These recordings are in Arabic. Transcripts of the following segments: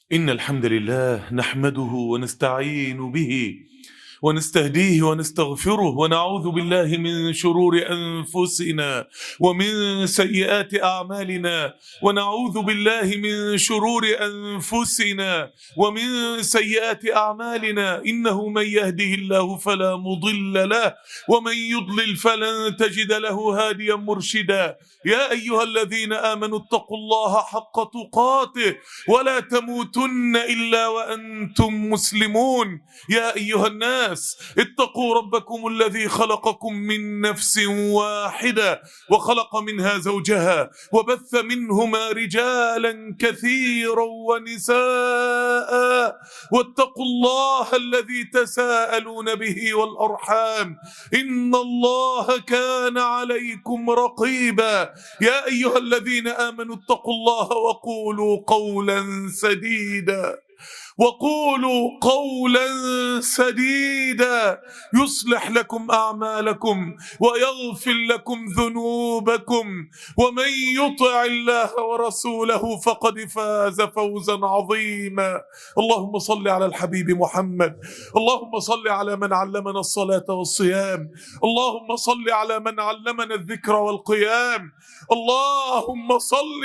إن الحمد لله نحمده ونستعين به ونستهديه ونستغفره ونعوذ بالله من شرور أنفسنا ومن سيئات أعمالنا ونعوذ بالله من شرور أنفسنا ومن سيئات أعمالنا إنه من يهده الله فلا مضل له ومن يضلل فلن تجد له هاديا مرشدا. يا أيها الذين آمنوا اتقوا الله حق تقاته ولا تموتن إلا وأنتم مسلمون. يا أيها الناس اتقوا ربكم الذي خلقكم من نفس واحدة وخلق منها زوجها وبث منهما رجالا كثيرا ونساء واتقوا الله الذي تساءلون به والأرحام إن الله كان عليكم رقيبا. يا أيها الذين آمنوا اتقوا الله وقولوا قولا سديدا يصلح لكم أعمالكم ويغفر لكم ذنوبكم ومن يطع الله ورسوله فقد فاز فوزا عظيما. اللهم صل على الحبيب محمد، اللهم صل على من علمنا الصلاة والصيام، اللهم صل على من علمنا الذكر والقيام، اللهم صل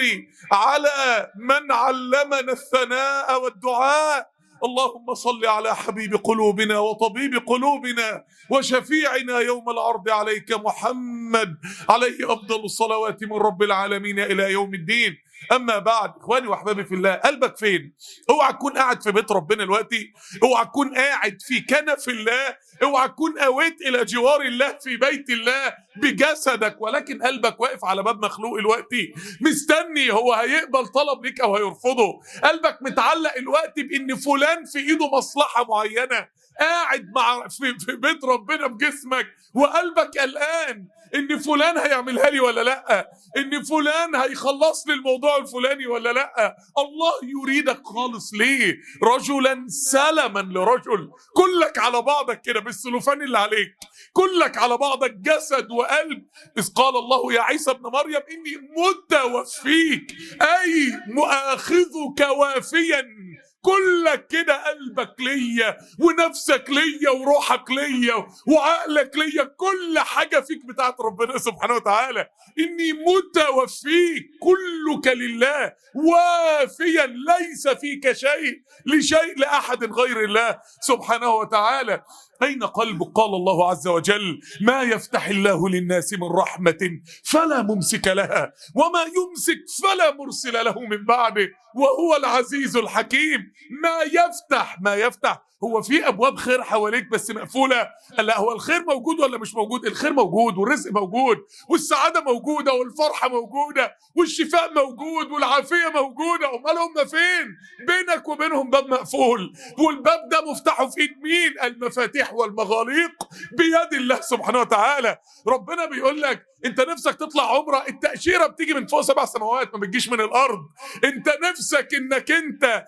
على من علمنا الثناء والدعاء، اللهم صل على حبيب قلوبنا وطبيب قلوبنا وشفيعنا يوم العرض عليك محمد عليه أفضل الصلوات من رب العالمين إلى يوم الدين. أما بعد، إخواني وأحبابي في الله، قلبك فين؟ اوعى تكون قاعد في بيت ربنا دلوقتي، اوعى تكون قاعد في كنف الله، اوعى تكون أويت إلى جوار الله في بيت الله بجسدك، ولكن قلبك واقف على باب مخلوق دلوقتي مستني هو هيقبل طلب ليك أو هيرفضه. قلبك متعلق دلوقتي بإن فلان في إيده مصلحة معينة، قاعد في بيت ربنا بجسمك وقلبك قلقان ان فلان هيعملها لي ولا لا، ان فلان هيخلص لي الموضوع الفلاني ولا لا. الله يريدك خالص ليه؟ رجلا سلما لرجل، كلك على بعضك كده بالسلوفان اللي عليك، كلك على بعضك جسد وقلب. إذ قال الله يا عيسى ابن مريم إني متوفيك أي مؤاخذك وافيا، كلك كده قلبك ليا ونفسك ليا وروحك ليا وعقلك ليا، كل حاجة فيك بتاعت ربنا سبحانه وتعالى. إني متوفيك، كلك لله وافيا، ليس فيك شيء لأحد غير الله سبحانه وتعالى. أين قلبك؟ قال الله عز وجل ما يفتح الله للناس من رحمة فلا ممسك لها وما يمسك فلا مرسل له من بعده وهو العزيز الحكيم. ما يفتح هو في أبواب خير حواليك بس مقفولة؟ لا، هو الخير موجود ولا مش موجود؟ الخير موجود والرزق موجود والسعادة موجودة والفرحة موجودة والشفاء موجود والعافية موجودة. أمال هم فين؟ بينك وبينهم باب مقفول، والباب ده مفتاحه في ايد مين؟ المفاتيح والمغاليق بيد الله سبحانه وتعالى. ربنا بيقول لك انت نفسك تطلع عمره، التأشيرة بتيجي من فوق 7 سماوات، ما بتجيش من الارض. انت نفسك انك انت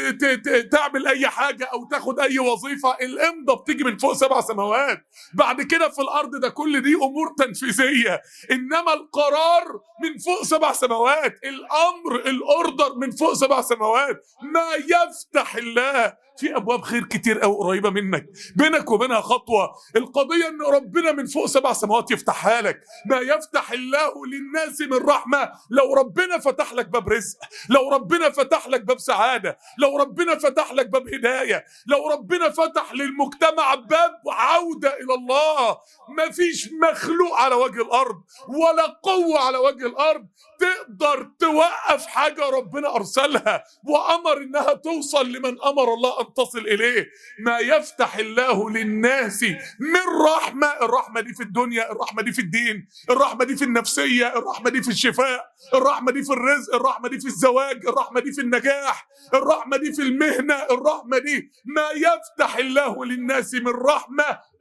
تعمل اي حاجة او تاخد اي وظيفة، الامضة بتيجي من فوق 7 سماوات. بعد كده في الارض ده كل دي امور تنفيذية، انما القرار من فوق 7 سماوات، الامر الاوردر من فوق 7 سماوات. ما يفتح الله في ابواب خير كتير قوي قريبه منك، بينك وبينها خطوه. القضيه ان ربنا من فوق 7 سماوات يفتحها لك. ما يفتح الله للناس من رحمه، لو ربنا فتح لك باب رزق، لو ربنا فتح لك باب سعاده، لو ربنا فتح لك باب هدايه، لو ربنا فتح للمجتمع باب عوده الى الله، ما فيش مخلوق على وجه الارض ولا قوه على وجه الارض تقدر توقف حاجه ربنا ارسلها وامر انها توصل لمن امر الله ان تصل اليه. ما يفتح الله للناس من رحمه، الرحمه دي في الدنيا، الرحمه دي في الدين، الرحمه دي في النفسيه، الرحمه دي في الشفاء، الرحمه دي في الرزق، الرحمه دي في الزواج، الرحمه دي في النجاح، الرحمه دي في المهنه، الرحمه دي. ما يفتح الله للناس من رحمه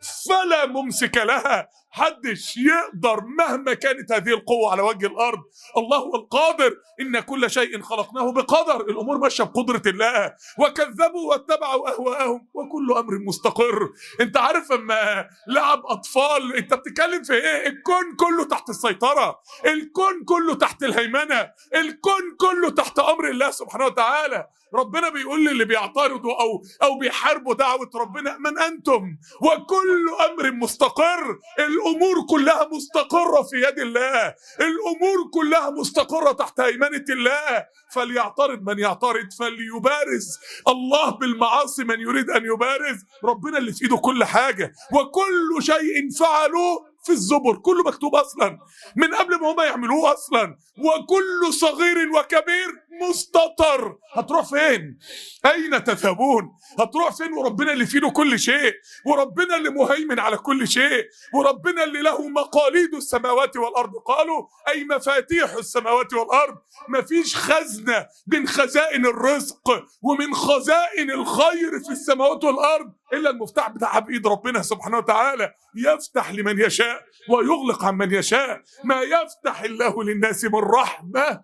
فلا ممسك لها. حدش يقدر مهما كانت هذه القوة على وجه الأرض. الله هو القادر، إن كل شيء خلقناه بقدر. الأمور ماشية بقدرة الله. وكذبوا واتبعوا أهواءهم وكل أمر مستقر. أنت عارف أما لعب أطفال، أنت بتتكلم في إيه؟ الكون كله تحت السيطرة، الكون كله تحت الهيمنة، الكون كله تحت أمر الله سبحانه وتعالى. ربنا بيقول للي بيعترضوا أو بيحاربوا دعوة ربنا: من أنتم وكل أمر مستقر. الأمور كلها مستقرة في يد الله، الأمور كلها مستقرة تحت هيمنة الله. فليعترض من يعترض، فليبارز الله بالمعاصي من يريد أن يبارز. ربنا اللي في إيده كل حاجة، وكل شيء فعلوه في الزبر، كله مكتوب أصلا من قبل ما هما يعملوه أصلا. وكل صغير وكبير مستطر. هتروح فين؟ أين تذهبون؟ هتروح فين وربنا اللي في ايده كل شيء، وربنا اللي مهيمن على كل شيء، وربنا اللي له مقاليد السماوات والأرض؟ قالوا أي مفاتيح السماوات والأرض. مفيش خزنة من خزائن الرزق ومن خزائن الخير في السماوات والأرض إلا المفتاح بتاعها بإيد ربنا سبحانه وتعالى. يفتح لمن يشاء ويغلق عن من يشاء. ما يفتح الله للناس من رحمة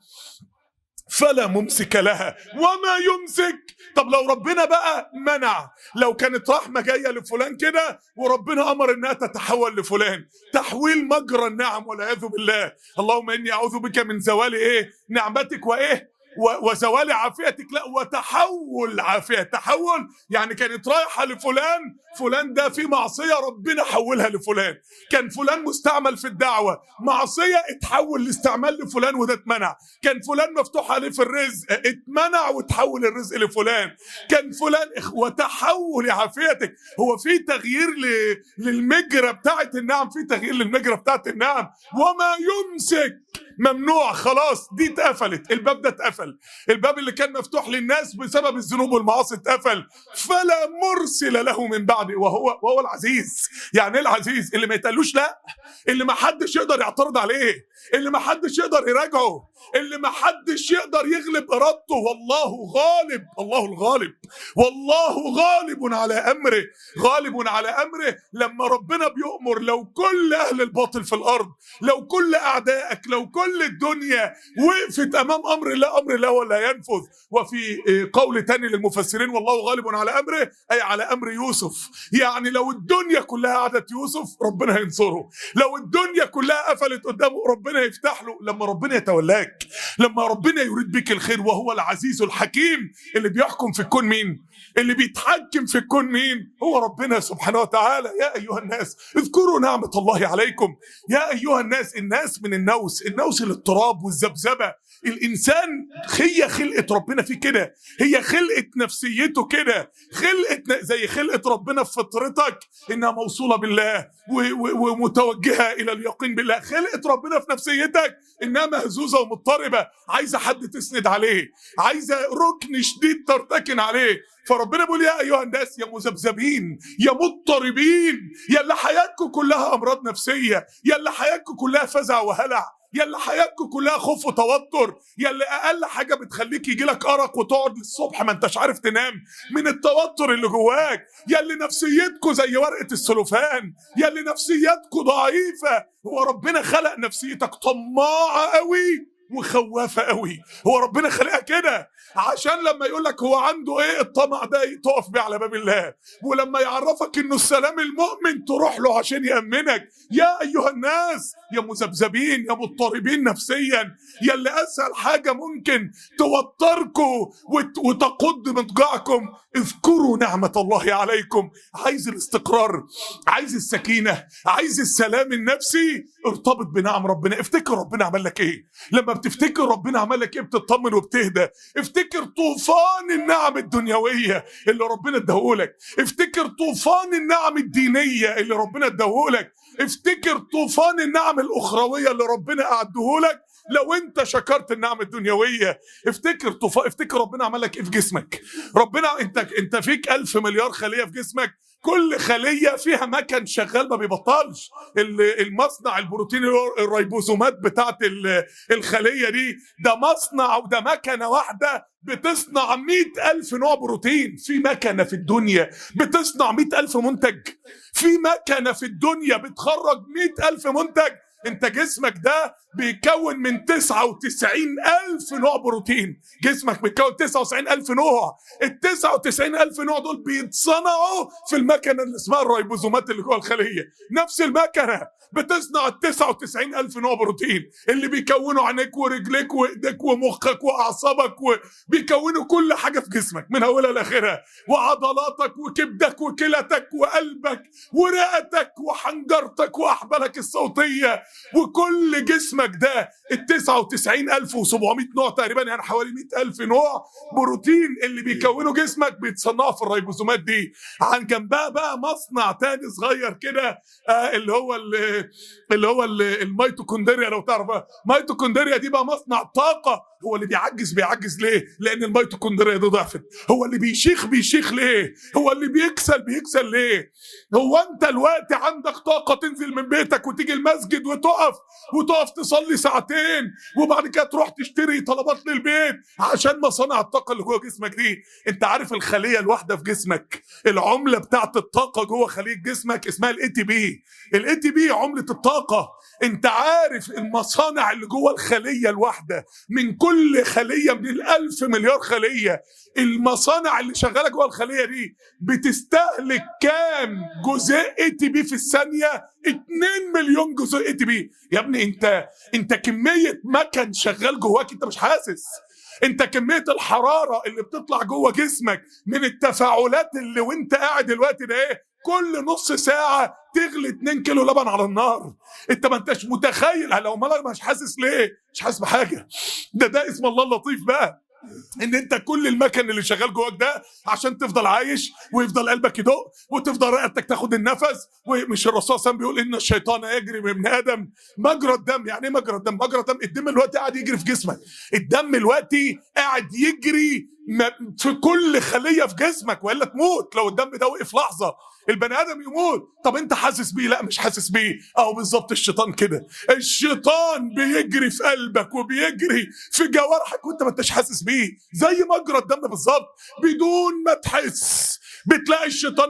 فلا ممسك لها وما يمسك. طب لو ربنا بقى منع، لو كانت رحمة جاية لفلان كده وربنا أمر إنها تتحول لفلان، تحويل مجرى النعم والعياذ بالله. اللهم إني أعوذ بك من زوال إيه نعمتك وإيه وزوال عافيتك، لا وتحول عافية. تحول يعني كانت رايحة لفلان، فلان ده في معصية ربنا حولها لفلان. كان فلان مستعمل في الدعوة، معصية اتحول لاستعمال لفلان وده اتمنع. كان فلان مفتوح عليه في الرزق، اتمنع وتحول الرزق لفلان. كان فلان وتحول عافيتك. هو في تغيير للمجرى بتاعت النعم، في تغيير للمجرى بتاعت النعم. وما يمسك ممنوع، خلاص دي اتقفلت، الباب ده اتقفل. الباب اللي كان مفتوح للناس بسبب الذنوب والمعاصي اتقفل. فلا مرسل له من بعده وهو العزيز. يعني ايه العزيز؟ اللي ما يتقالوش لا، اللي ما حدش يقدر يعترض عليه، اللي ما حدش يقدر يراجعه، اللي ما حدش يقدر يغلب ارادته. والله غالب، الله الغالب، والله غالب على امره، غالب على امره. لما ربنا بيؤمر، لو كل اهل الباطل في الارض، لو كل اعدائك، لو كل الدنيا وقفت امام امر الله، امر الله ولا ينفذ. وفي قول تاني للمفسرين: والله غالب على امره، اي على امر يوسف. يعني لو الدنيا كلها عادت يوسف ربنا هينصره، لو الدنيا كلها قفلت قدامه ربنا يفتح له. لما ربنا يتولاك، لما ربنا يريد بك الخير، وهو العزيز الحكيم. اللي بيحكم في الكون مين؟ اللي بيتحكم في الكون مين؟ هو ربنا سبحانه وتعالى. يا ايها الناس اذكروا نعمة الله عليكم. يا ايها الناس، الناس من النوس الاضطراب والذبذبه. الانسان هي خلقه ربنا فيه كده، هي خلقه نفسيته كده، خلقه زي خلقه ربنا في فطرتك انها موصوله بالله ومتوجهه الى اليقين بالله. خلقه ربنا في نفسيتك انها مهزوزه ومضطربه، عايزه حد تسند عليه، عايزه ركن شديد ترتكن عليه. فربنا بيقول: يا ايها الناس، يا مذبذبين، يا مضطربين، يا اللي حياتكم كلها امراض نفسيه، يا اللي حياتكم كلها فزع وهلع، يا اللي حياتكم كلها خوف وتوتر، يا اللي اقل حاجه بتخليك يجيلك ارق وتقعد للصبح ما انتش عارف تنام من التوتر اللي جواك، يا اللي نفسيتكم زي ورقه السلوفان، يا اللي نفسيتكم ضعيفه. هو ربنا خلق نفسيتك طماعه قوي وخوافه قوي. هو ربنا خلقها كده عشان لما يقول لك هو عنده ايه الطمع ده، تقف بيه على باب الله. ولما يعرفك انه السلام المؤمن تروح له عشان يأمنك. يا ايها الناس، يا مذبذبين، يا مضطربين نفسيا، يا اللي اسهل حاجه ممكن توتركم وتقض مضجعكم، اذكروا نعمه الله عليكم. عايز الاستقرار، عايز السكينه، عايز السلام النفسي، ارتبط بنعم ربنا. افتكر ربنا عمل لك ايه. لما بتفتكر ربنا عمل لك ايه بتطمن وبتهدى. افتكر طوفان النعم الدنيويه اللي ربنا اداهولك، افتكر طوفان النعم الدينيه اللي ربنا اداهولك، افتكر طوفان النعم الاخرويه اللي ربنا اعدهولك لو انت شكرت النعم الدنيويه. افتكر ربنا عمل لك ايه في جسمك. ربنا انت فيك 1000 مليار خليه في جسمك، كل خليه فيها مكن شغال ما بيبطلش. المصنع البروتين الريبوزومات بتاعت الخليه دي، ده مصنع وده مكنه واحده بتصنع 100,000 نوع بروتين. في مكنه في الدنيا بتصنع 100,000 منتج، في مكنه في الدنيا بتخرج 100,000 منتج. انت جسمك ده بيكون من 99,000 نوع بروتين. جسمك بيكون 99,000 نوع. ال 99,000 نوع دول بيتصنعوا في المكنه اللي اسمها الريبوزومات اللي جوه الخليه. نفس المكنه بتصنع ال 99,000 نوع بروتين اللي بيكونوا عينيك ورجليك وايديك ومخك واعصابك، وبيكونوا كل حاجه في جسمك من اولها لاخرها، وعضلاتك وكبدك وكلتك وقلبك ورئتك وحنجرتك واحبالك الصوتيه وكل جسمك ده. ال 99,700 نوع تقريبا، يعني حوالي 100,000 نوع بروتين اللي بيكونوا جسمك بيتصنعوا في الريبوزومات دي. عن جنبها بقى مصنع تاني صغير كده، اللي هو الميتوكوندريا. لو تعرف الميتوكوندريا دي بقى مصنع طاقه. هو اللي بيعجز ليه؟ لان الميتوكوندريا دي ضعفت. هو اللي بيشيخ ليه؟ هو اللي بيكسل ليه؟ هو انت الوقت عندك طاقه تنزل من بيتك وتيجي المسجد وتقف تصلي ساعتين وبعد كده تروح تشتري طلبات للبيت عشان مصانع الطاقه اللي جوه جسمك دي. انت عارف الخليه الواحده في جسمك، العمله بتاعت الطاقه جوه خليه جسمك اسمها الاي تي بي. الاي تي بي عمله الطاقه. انت عارف المصانع اللي جوه الخليه الواحده من كل خليه من ال1000 مليار خليه، المصانع اللي شغاله جوه الخليه دي بتستهلك كام جزيء اي تي بي في الثانيه؟ 2 مليون جزيء اي تي بي. يا ابني انت كميه مكن شغال جواك انت مش حاسس. انت كميه الحراره اللي بتطلع جوه جسمك من التفاعلات اللي وانت قاعد دلوقتي ده ايه؟ كل نص ساعه تغلي 2 كيلو لبن على النار. انت ما انتش متخيل. لو مالك مش حاسس ليه؟ مش حاسس بحاجه. ده اسم الله اللطيف بقى، ان انت كل المكن اللي شغال جواك ده عشان تفضل عايش ويفضل قلبك يدق وتفضل رئتك تاخد النفس. ومش الرسول صلى الله عليه وسلم بيقول ان الشيطان يجري من ابن ادم مجرى الدم؟ يعني ايه مجرى الدم؟ مجرى الدم الدم الوقت قاعد يجري في جسمك. الدم الوقت قاعد يجري في كل خليه في جسمك والا تموت. لو الدم ده وقف لحظه البني ادم يموت. طب انت حاسس بيه؟ لا مش حاسس بيه. اهو بالظبط الشيطان كده. الشيطان بيجري في قلبك وبيجري في جوارحك وانت ما انتش حاسس بيه، زي مجرى الدم بالظبط. بدون ما تحس بتلاقي الشيطان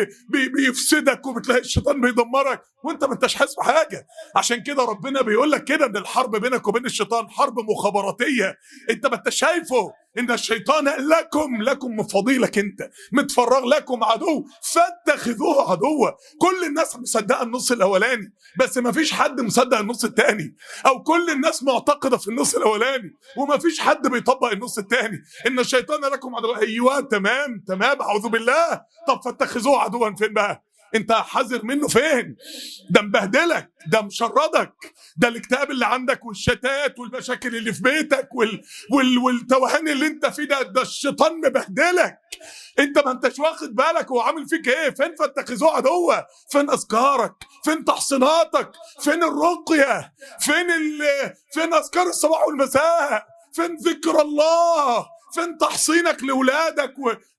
بيفسدك وبتلاقي الشيطان بيدمرك وانت ما انتش حاسس بحاجه. عشان كده ربنا بيقول لك كده ان الحرب بينك وبين الشيطان حرب مخابراتيه. انت ما انتش شايفه ان الشيطان لكم من فضيلك، انت متفرغ لكم عدو فاتخذوه عدوا. كل الناس مصدقه النص الاولاني بس ما فيش حد مصدق النص الثاني، او كل الناس معتقده في النص الاولاني وما فيش حد بيطبق النص الثاني. ان الشيطان لكم عدو. ايوه تمام اعوذ بالله. طب فاتخذوه عدوا فين بقى؟ انت حذر منه فين؟ ده مبهدلك، ده مشردك، ده الاكتئاب اللي عندك والشتات والمشاكل اللي في بيتك والتوهان اللي انت فيه ده الشيطان مبهدلك. انت ما انتش واخد بالك هو عامل فيك ايه. فين فاتخذوه عدوا؟ فين اذكارك؟ فين تحصيناتك؟ فين الرقيه؟ فين اذكار الصباح والمساء؟ فين ذكر الله؟ فين تحصينك لاولادك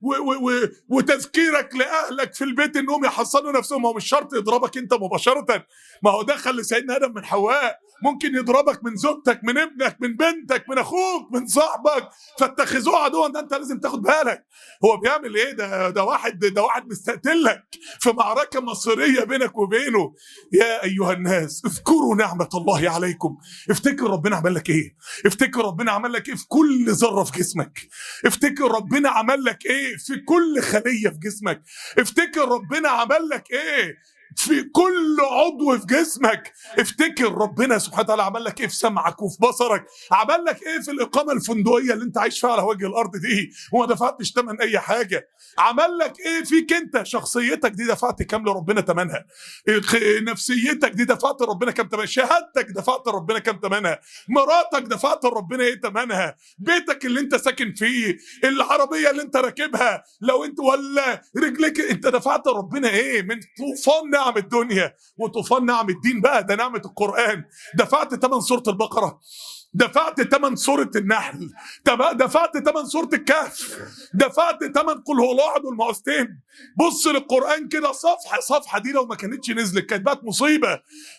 وتذكيرك لاهلك في البيت انهم يحصنوا نفسهم؟ هو مش شرط يضربك انت مباشره، ما هو دخل لسيدنا ادم من حواء. ممكن يضربك من زوجتك، من ابنك، من بنتك، من اخوك، من صاحبك. فاتخذوه عدوا. ده انت لازم تاخد بالك هو بيعمل ايه. ده واحد مستقتلك في معركه مصيريه بينك وبينه. يا ايها الناس اذكروا نعمه الله عليكم. افتكر ربنا عمل لك ايه. افتكر ربنا عمل لك ايه في كل ذره في جسمك. افتكر ربنا عمل لك ايه في كل خليه في جسمك. افتكر ربنا عمل لك ايه في كل عضو في جسمك. افتكر ربنا سبحانه وتعالى عمل لك ايه في سمعك وفي بصرك. عمل لك ايه في الاقامه الفندقيه اللي انت عايش فيها على وجه الارض دي وما دفعتش ثمن اي حاجه. عمل لك ايه فيك انت. شخصيتك دي دفعت كام لربنا ثمنها. نفسيتك دي دفعت لربنا كام ثمنها. شهادتك دفعت لربنا كام ثمنها. مراتك دفعت لربنا ايه ثمنها. بيتك اللي انت ساكن فيه، العربيه اللي انت راكبها لو انت، ولا رجلك، انت دفعت لربنا ايه من طوفان نعم الدنيا وطوفان نعم الدين بقى، ده نعمة القرآن. دفعت ثمن سورة البقرة، دفعت ثمن سورة النحل، دفعت ثمن سورة الكهف، دفعت ثمن قل هو الله احد والمعوذتين. بص للقرآن كده صفحة صفحة، دي لو ما كانتش نزلت كانت بقت مصيبة.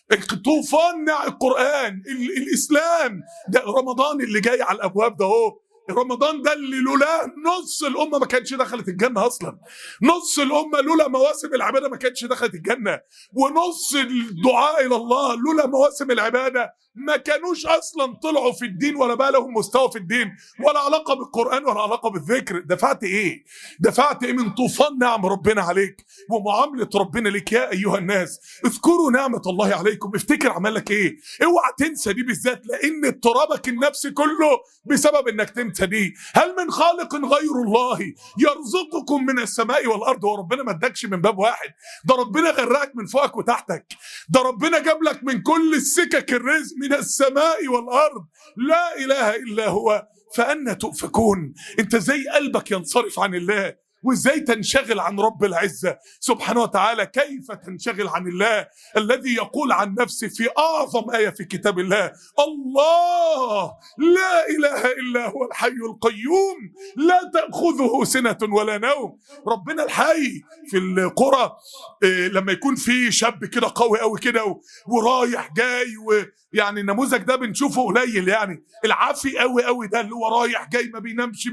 طوفان القرآن، الإسلام. ده رمضان اللي جاي على الأبواب ده اهو، رمضان ده اللي لولاه نص الأمة ما كانتش دخلت الجنة أصلا. نص الأمة لولا مواسم العبادة ما كانتش دخلت الجنة، ونص الدعاء إلى الله لولا مواسم العبادة ما كانوش أصلا طلعوا في الدين ولا بقى لهم مستوى في الدين ولا علاقة بالقرآن ولا علاقة بالذكر. دفعت إيه؟ دفعت إيه من طوفان نعم ربنا عليك ومعاملة ربنا لك؟ يا أيها الناس اذكروا نعمة الله عليكم. افتكر عملك إيه، اوعى تنسى دي بالذات، لأن اضطرابك النفسي كله بسبب إنك تنسى دي. هل من خالق غير الله يرزقكم من السماء والأرض؟ وربنا ما ادكش من باب واحد، ده ربنا غرقك من فوقك وتحتك، ده ربنا جاب لك من كل السكك الرزق من السماء والأرض. لا إله إلا هو، فأنا تؤفكون. انت زي قلبك ينصرف عن الله، وازاي تنشغل عن رب العزة سبحانه وتعالى؟ كيف تنشغل عن الله الذي يقول عن نفسه في أعظم آية في كتاب الله: الله لا إله إلا هو الحي القيوم لا تأخذه سنة ولا نوم. ربنا الحي. في القرى لما يكون في شاب كده قوي قوي كده ورايح جاي، يعني النموذج ده بنشوفه قليل، يعني العافي قوي قوي ده اللي هو رايح جاي ما بينامش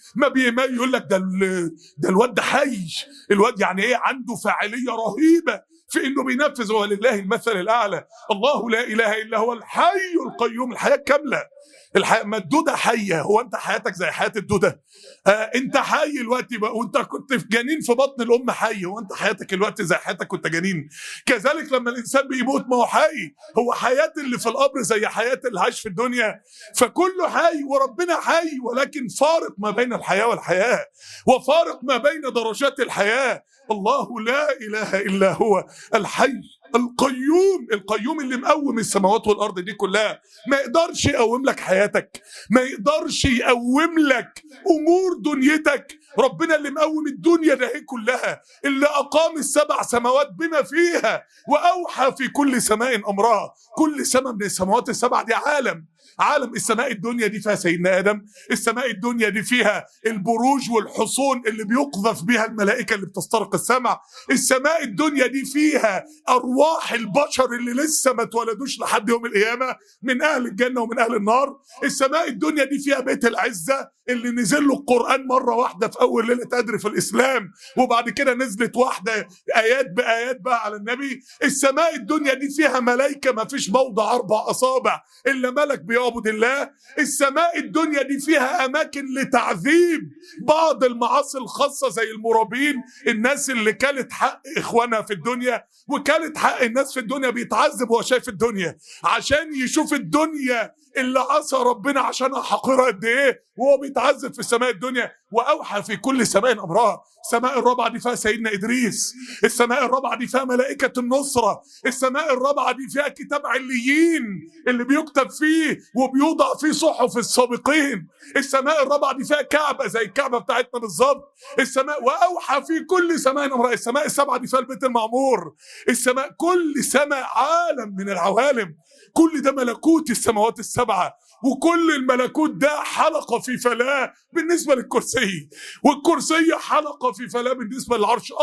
ما يقول لك ده الواد ده حي. الواد يعني ايه؟ عنده فاعلية رهيبة في انه بينفذ، ولله المثل الاعلى. الله لا اله الا هو الحي القيوم. الحياة كاملة، الحياة. ما الدودة حية، هو انت حياتك زي حياة الدودة؟ انت حي الوقت بقى وانت كنت في جنين في بطن الام حي، وانت حياتك الوقت زي حياتك وانت جنين؟ كذلك لما الانسان بيموت ما هو حي، هو حياة اللي في القبر زي حياة اللي عايش في الدنيا. فكله حي وربنا حي، ولكن فارق ما بين الحياة والحياة، وفارق ما بين درجات الحياة. الله لا اله الا هو الحي القيوم. القيوم اللي مقوم السماوات والارض دي كلها. ما يقدرش يقوم لك حياتك، ما يقدرش يقوم لك امور دنيتك. ربنا اللي مقوم الدنيا ده كلها، اللي اقام السبع سماوات بما فيها واوحى في كل سماء امرها. كل سماء من السماوات السبع دي عالم. السماء الدنيا دي فيها سيدنا آدم، السماء الدنيا دي فيها البروج والحصون اللي بيقذف بها الملائكة اللي بتسترق السمع. السماء الدنيا دي فيها أرواح البشر اللي لسه ما اتولدوش لحد يوم القيامة، من أهل الجنة ومن أهل النار. السماء الدنيا دي فيها بيت العزة اللي نزل له القرآن مرة واحدة في أول ليلة قدر في الإسلام، وبعد كده نزلت واحدة آيات بآيات بقى على النبي. السماء الدنيا دي فيها ملائكة ما فيش موضع 4 أصابع إلا ملك بيعبد الله. السماء الدنيا دي فيها أماكن لتعذيب بعض المعاصي الخاصة زي المرابين، الناس اللي كانت حق إخوانها في الدنيا وكانت حق الناس في الدنيا، بيتعذب وهو شايف الدنيا عشان يشوف الدنيا اللي عصى ربنا عشانها حقيرة قد ايه، وهو بيتعذب في السماء الدنيا. واوحى في كل سماء امرها. السماء الرابعه دي فيها سيدنا ادريس، السماء الرابعه دي فيها ملائكه النصره، السماء الرابعه دي فيها كتاب عليين اللي بيكتب فيه وبيوضع فيه صحف السابقين. السماء الرابعه دي فيها كعبه زي الكعبه بتاعتنا بالظبط. السماء واوحى في كل سماء امرها. السماء السبعه دي فيها البيت المعمور. السماء، كل سماء عالم من العوالم. كل ده ملكوت السماوات السبعة، وكل الملكوت ده حلقة في فلاة بالنسبة للكرسي، والكرسي حلقة في فلاة بالنسبة للعرش.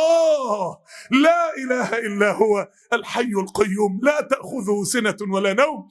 الله لا إله إلا هو الحي القيوم لا تأخذه سنة ولا نوم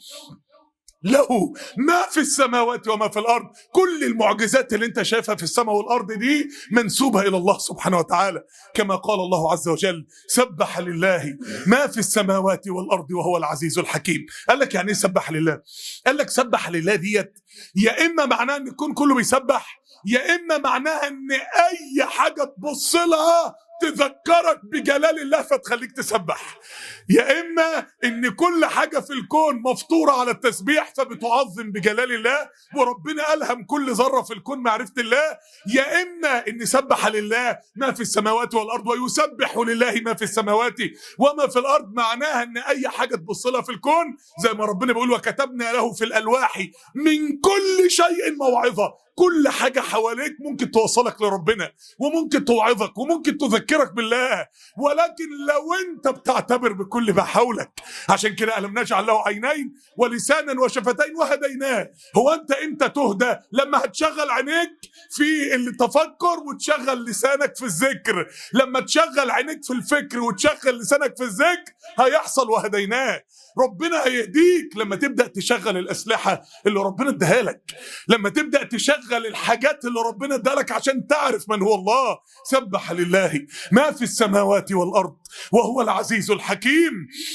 له ما في السماوات وما في الأرض. كل المعجزات اللي انت شايفها في السماء والأرض دي منسوبة إلى الله سبحانه وتعالى، كما قال الله عز وجل: سبح لله ما في السماوات والأرض وهو العزيز الحكيم. قال لك يعني ايه سبح لله؟ قال لك سبح لله ديت يا إما معناها ان يكون كله بيسبح، يا إما معناها ان أي حاجة تبص لها تذكرك بجلال الله فتخليك تسبح، يا إما إن كل حاجة في الكون مفطورة على التسبيح فبتعظم بجلال الله وربنا ألهم كل ذرة في الكون معرفة الله، يا إما إن سبح لله ما في السماوات والأرض ويسبح لله ما في السماوات وما في الأرض، معناها إن أي حاجة تبص لها في الكون زي ما ربنا بيقول: وكتبنا له في الألواح من كل شيء موعظة. كل حاجة حواليك ممكن توصلك لربنا، وممكن توعظك، وممكن تذكرك بالله، ولكن لو انت بتعتبر بكل ما حولك. عشان كده ألم نجعل له عينين ولسانا وشفتين وهديناه. هو انت امتى تهدى؟ لما هتشغل عينيك في التفكر وتشغل لسانك في الذكر. لما تشغل عينيك في الفكر وتشغل لسانك في الذكر هيحصل وهديناه. ربنا هيهديك لما تبدأ تشغل الأسلحة اللي ربنا اداها لك، لما تبدأ تشغل الحاجات اللي ربنا اداها لك عشان تعرف من هو الله. سبح لله ما في السماوات والأرض وهو العزيز الحكيم.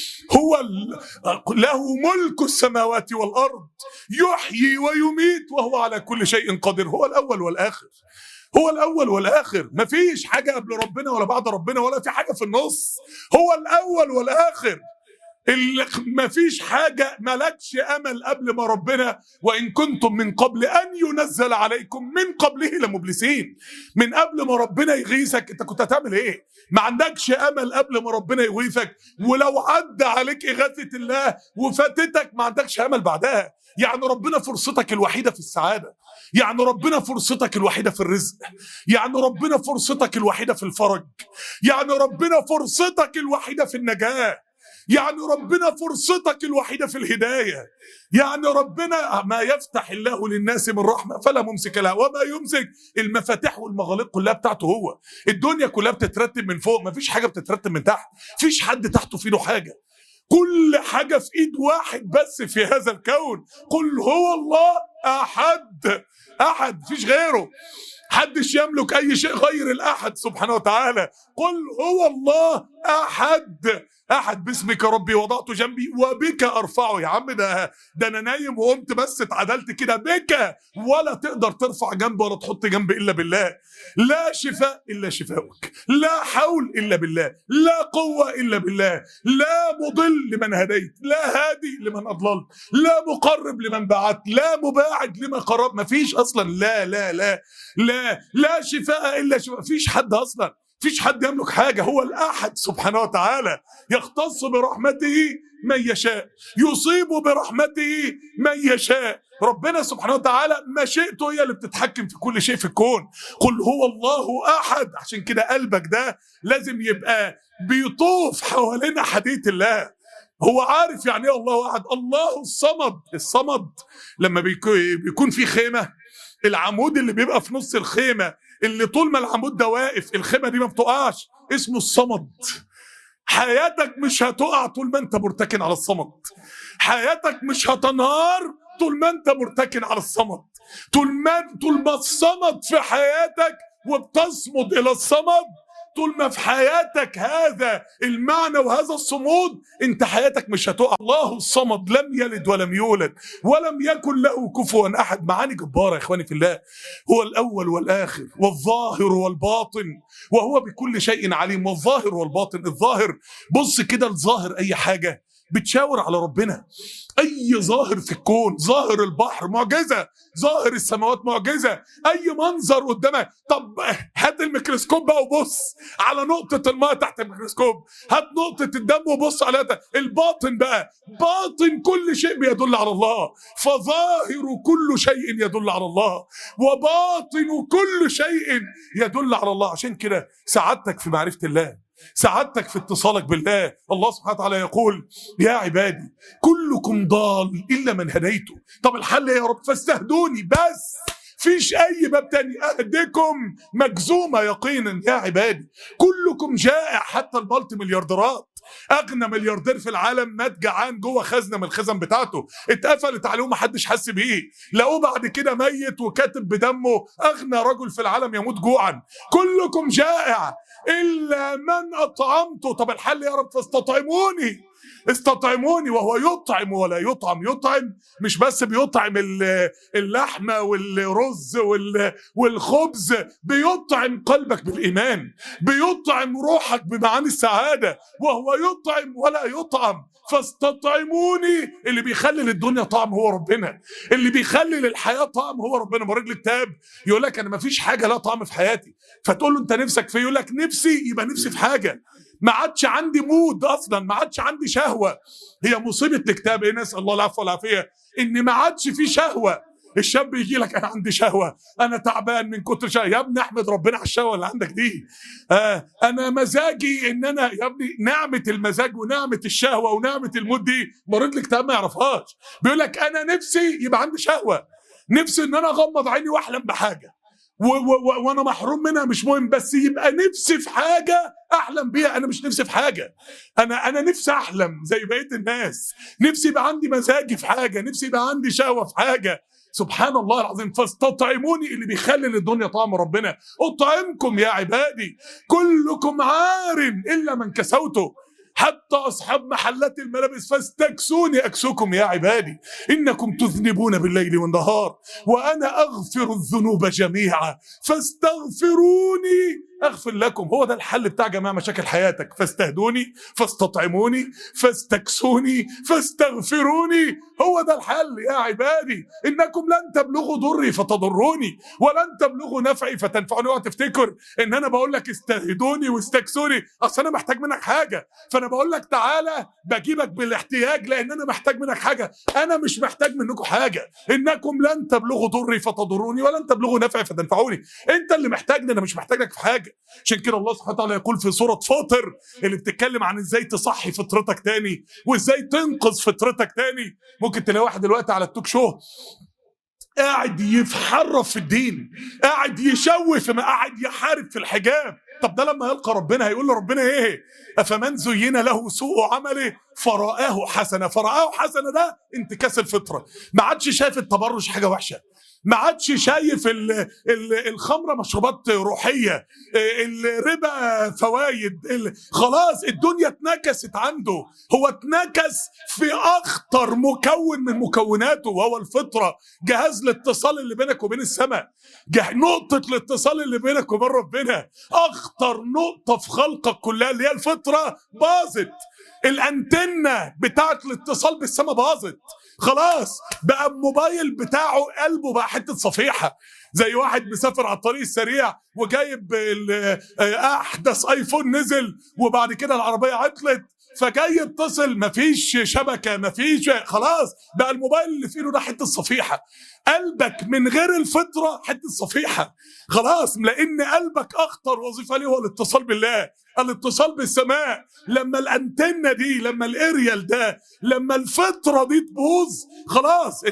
له ملك السماوات والأرض يحيي ويميت وهو على كل شيء قدير. هو الأول والآخر، هو الأول والآخر. مفيش حاجة قبل ربنا ولا بعد ربنا ولا في حاجة في النص. هو الأول والآخر. مفيش حاجة، ملكش أمل قبل ما ربنا. وإن كنتم من قبل أن ينزل عليكم من قبله لمبلسين. من قبل ما ربنا يغيثك أنت كنت هتعمل إيه؟ ما عندكش أمل قبل ما ربنا يغيثك، ولو عدى عليك إغاثة الله وفاتتك ما عندكش أمل بعدها. يعني ربنا فرصتك الوحيدة في السعادة، يعني ربنا فرصتك الوحيدة في الرزق، يعني ربنا فرصتك الوحيدة في الفرج، يعني ربنا فرصتك الوحيدة في النجاة، يعني ربنا فرصتك الوحيدة في الهداية. يعني ربنا ما يفتح الله للناس من رحمة فلا ممسك لها وما يمسك. المفاتيح والمغاليق كلها بتاعته هو. الدنيا كلها بتترتب من فوق، مفيش حاجة بتترتب من تحت. مفيش حد تحته في ايده حاجة، كل حاجة في ايد واحد بس في هذا الكون. قل هو الله احد، احد مفيش غيره. حدش يملك اي شيء غير الاحد سبحانه وتعالى. قل هو الله احد، احد باسمك ربي وضعت جنبي وبك ارفعه. يا عم ده انا نايم وقمت بس اتعدلت كده بك، ولا تقدر ترفع جنب ولا تحط جنب الا بالله. لا شفاء الا شفاؤك، لا حول الا بالله، لا قوه الا بالله. لا مضل لمن هديت، لا هادي لمن اضللت، لا مقرب لمن بعدت، لا مباعد لمن قرب. مفيش اصلا. لا لا لا لا لا شفاء الا شفاء. مفيش حد اصلا، مفيش حد يملك حاجة. هو الأحد سبحانه وتعالى. يختص برحمته من يشاء، يصيب برحمته من يشاء. ربنا سبحانه وتعالى مشيئته هي اللي بتتحكم في كل شيء في الكون. قل هو الله أحد. عشان كده قلبك ده لازم يبقى بيطوف حوالين حديقة الله. هو عارف يعني ايه الله أحد. الله الصمد. الصمد لما بيكون في خيمة، العمود اللي بيبقى في نص الخيمة اللي طول ما العمود ده واقف الخيمة دي ما بتقعش، اسمه الصمد. حياتك مش هتقع طول ما انت مرتكن على الصمد. حياتك مش هتنهار طول ما انت مرتكن على الصمد. طول ما الصمد في حياتك وبتصمد الى الصمد، طول ما في حياتك هذا المعنى وهذا الصمود، انت حياتك مش هتقع. الله الصمد لم يلد ولم يولد ولم يكن له كفوا احد. معاني جبارة يا اخواني في الله. هو الاول والاخر والظاهر والباطن وهو بكل شيء عليم. والظاهر والباطن، الظاهر بص كده، الظاهر اي حاجة بتشاور على ربنا. اي ظاهر في الكون، ظاهر البحر معجزة، ظاهر السماوات معجزة، اي منظر قدامك. طب هات الميكروسكوب بقى وبص على نقطة الماء تحت الميكروسكوب، هات نقطة الدم وبص عليها. الباطن بقى، باطن كل شيء بيدل على الله. فظاهر كل شيء يدل على الله، وباطن كل شيء يدل على الله. عشان كده سعادتك في معرفة الله، سعادتك في اتصالك بالله. الله سبحانه وتعالى يقول يا عبادي كلكم ضال إلا من هديته. طب الحل يا رب؟ فاستهدوني بس، فيش أي باب تاني. أهدكم مجزومة يقينا يا عبادي. كلكم جائع، حتى المالتي مليارديرات. أغنى ملياردير في العالم مات جعان جوه خزنة من الخزن بتاعته، اتقفلت عليه ومحدش حس بيه. لقوه بعد كده ميت وكاتب بدمه أغنى رجل في العالم يموت جوعا. كلكم جائع إلا من أطعمته. طب الحل يا رب؟ فاستطعموني. استطعموني وهو يطعم ولا يطعم. يطعم مش بس بيطعم اللحمة والرز والخبز، بيطعم قلبك بالإيمان، بيطعم روحك بمعاني السعادة. وهو يطعم ولا يطعم. فاستطعموني. اللي بيخلي للدنيا طعم هو ربنا، اللي بيخلي للحياة طعم هو ربنا. مريض الكتاب يقول لك أنا ما فيش حاجة لا طعم في حياتي، فتقول له أنت نفسك في؟ يقول لك نفسي، يبقى نفسي في حاجة. ما عادش عندي مود اصلا، ما عادش عندي شهوه. هي مصيبه الكتاب ايه، نسال الله العفو والعافيه، ان ما عادش في شهوه. الشاب يجي لك انا عندي شهوه، انا تعبان من كتر شهوه. يا ابني احمد ربنا على الشهوه اللي عندك دي. انا مزاجي ان انا، يا ابني نعمه المزاج ونعمه الشهوه ونعمه المود دي مريض الاكتئاب ما يعرفهاش. بيقول لك انا نفسي يبقى عندي شهوه، نفسي ان انا اغمض عيني واحلم بحاجه وانا محروم منها مش مهم، بس يبقى نفسي في حاجه احلم بيها. انا مش نفسي في حاجه، انا نفسي احلم زي بقيه الناس، نفسي يبقى عندي مزاجي في حاجه، نفسي يبقى عندي شهوه في حاجه. سبحان الله العظيم. فاستطعموني اللي بيخلي للدنيا طعم ربنا. اطعمكم يا عبادي كلكم عار الا من كسوته، حتى أصحاب محلات الملابس فاستكسوني أكسوكم يا عبادي إنكم تذنبون بالليل والنهار وأنا أغفر الذنوب جميعا فاستغفروني أغفر لكم. هو ده الحل بتاع جميع مشاكل حياتك. فاستهدوني، فاستطعموني، فاستكسوني، فاستغفروني. هو ده الحل يا عبادي. إنكم لن تبلغوا ضري فتضروني ولن تبلغوا نفعي فتنفعوني. اوعى تفتكر إن أنا بقول لك استهدوني واستكسوني أصل أنا محتاج منك حاجة فأنا بقول لك تعالى بجيبك بالاحتياج لأن أنا محتاج منك حاجة. أنا مش محتاج منكم حاجة. إنكم لن تبلغوا ضري فتضروني ولن تبلغوا نفعي فتنفعوني. أنت اللي محتاجني، أنا مش محتاجك في حاجة. عشان كده الله سبحانه وتعالى يقول في سورة فاطر اللي بتتكلم عن ازاي تصحي فطرتك تاني وازاي تنقذ فطرتك تاني. ممكن تلاقي واحد دلوقتي على التوك شو قاعد يتحرف في الدين، قاعد يشوف، قاعد يحارب في الحجاب. طب ده لما يلقى ربنا هيقول لربنا ايه؟ افمن زين له سوء عمله فرآه حسنه. فرآه حسنه ده انتكاس الفطره. ما عادش شايف التبرج حاجه وحشه، ما عادش شايف الخمره مشروبات روحيه، الربا فوايد، خلاص الدنيا اتنكست عنده. هو اتنكس في اخطر مكون من مكوناته وهو الفطره، جهاز الاتصال اللي بينك وبين السماء، نقطه الاتصال اللي بينك وبين ربنا. اخطر نقطه في خلقك كلها اللي هي الفطره باظت. الانتنه بتاعت الاتصال بالسماء باظت. خلاص بقى الموبايل بتاعه قلبه بقى حته صفيحه، زي واحد مسافر على الطريق السريع وجايب احدث ايفون نزل وبعد كده العربيه عطلت فجاي يتصل مفيش شبكه مفيش، خلاص بقى الموبايل اللي في ايده ده حته صفيحه. قلبك من غير الفطره حته صفيحه خلاص، لان قلبك اخطر وظيفه ليه هو الاتصال بالله، الاتصال بالسماء. لما الانتنه دي، لما الاريال ده، لما الفطره دي تبوظ خلاص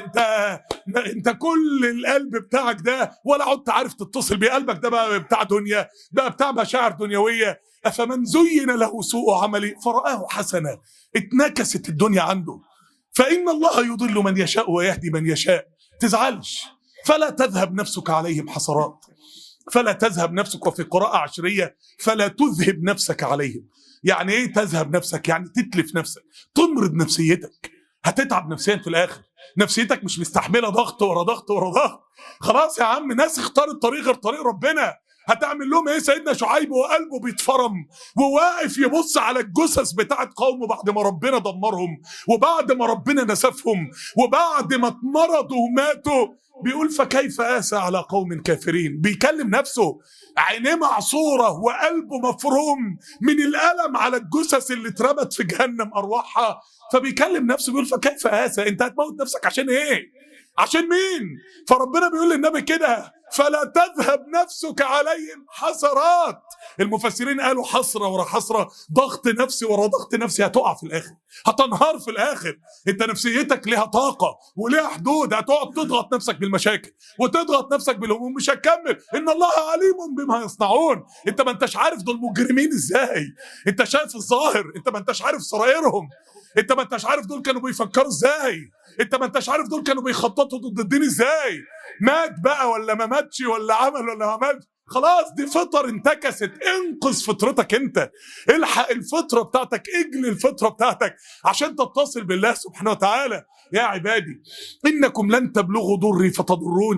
انت كل القلب بتاعك ده ولا عدت عارف تتصل بيه. قلبك ده بقى بتاع دنيا، بقى بتاع مشاعر دنيويه. افمن زين له سوء عمله فرآه حسنه. اتنكست الدنيا عنده. فإن الله يضل من يشاء ويهدي من يشاء. تزعلش. فلا تذهب نفسك عليهم حسرات. فلا تذهب نفسك، وفي قراءة عشرية فلا تذهب نفسك عليهم. يعني ايه تذهب نفسك؟ يعني تتلف نفسك، تمرض نفسيتك، هتتعب نفسيا في الاخر. نفسيتك مش مستحملة ضغط ورا ضغط ورا ضغط. خلاص يا عم، ناس اختارت طريق غير طريق ربنا، هتعمل لهم ايه؟ سيدنا شعيب وقلبه بيتفرم وواقف يبص على الجثث بتاعت قومه بعد ما ربنا دمرهم وبعد ما ربنا نسفهم وبعد ما اتمرضوا وماتوا، بيقول فكيف آسى على قوم كافرين. بيكلم نفسه، عينيه معصورة وقلبه مفروم من الألم على الجثث اللي اترمت في جهنم أرواحها. فبيكلم نفسه بيقول فكيف آسى. انت هتموت نفسك عشان ايه؟ عشان مين؟ فربنا بيقول للنبي كده فلا تذهب نفسك عليهم حسرات. المفسرين قالوا حسرة ورا حسرة، ضغط نفسي ورا ضغط نفسي، هتقع في الآخر، هتنهار في الآخر. انت نفسيتك ليها طاقة وليها حدود، هتقعد تضغط نفسك بالمشاكل وتضغط نفسك بالهموم، مش هتكمل. ان الله عليم بما يصنعون. انت ما انتش عارف دول مجرمين ازاي، انت شايف الظاهر، انت ما انتش عارف سرائرهم، انت ما انتش عارف دول كانوا بيفكروا ازاي، انت ما انتش عارف دول كانوا بيخططوا ضد الدين ازاي. مات بقى ولا ما ماتش ولا عمل ولا ما عملش، خلاص دي فطر انتكست. انقذ فطرتك انت، الحق الفطره بتاعتك، اجلي الفطره بتاعتك عشان تتصل بالله سبحانه وتعالى. يا عبادي انكم لن تبلغوا ضري فتضروني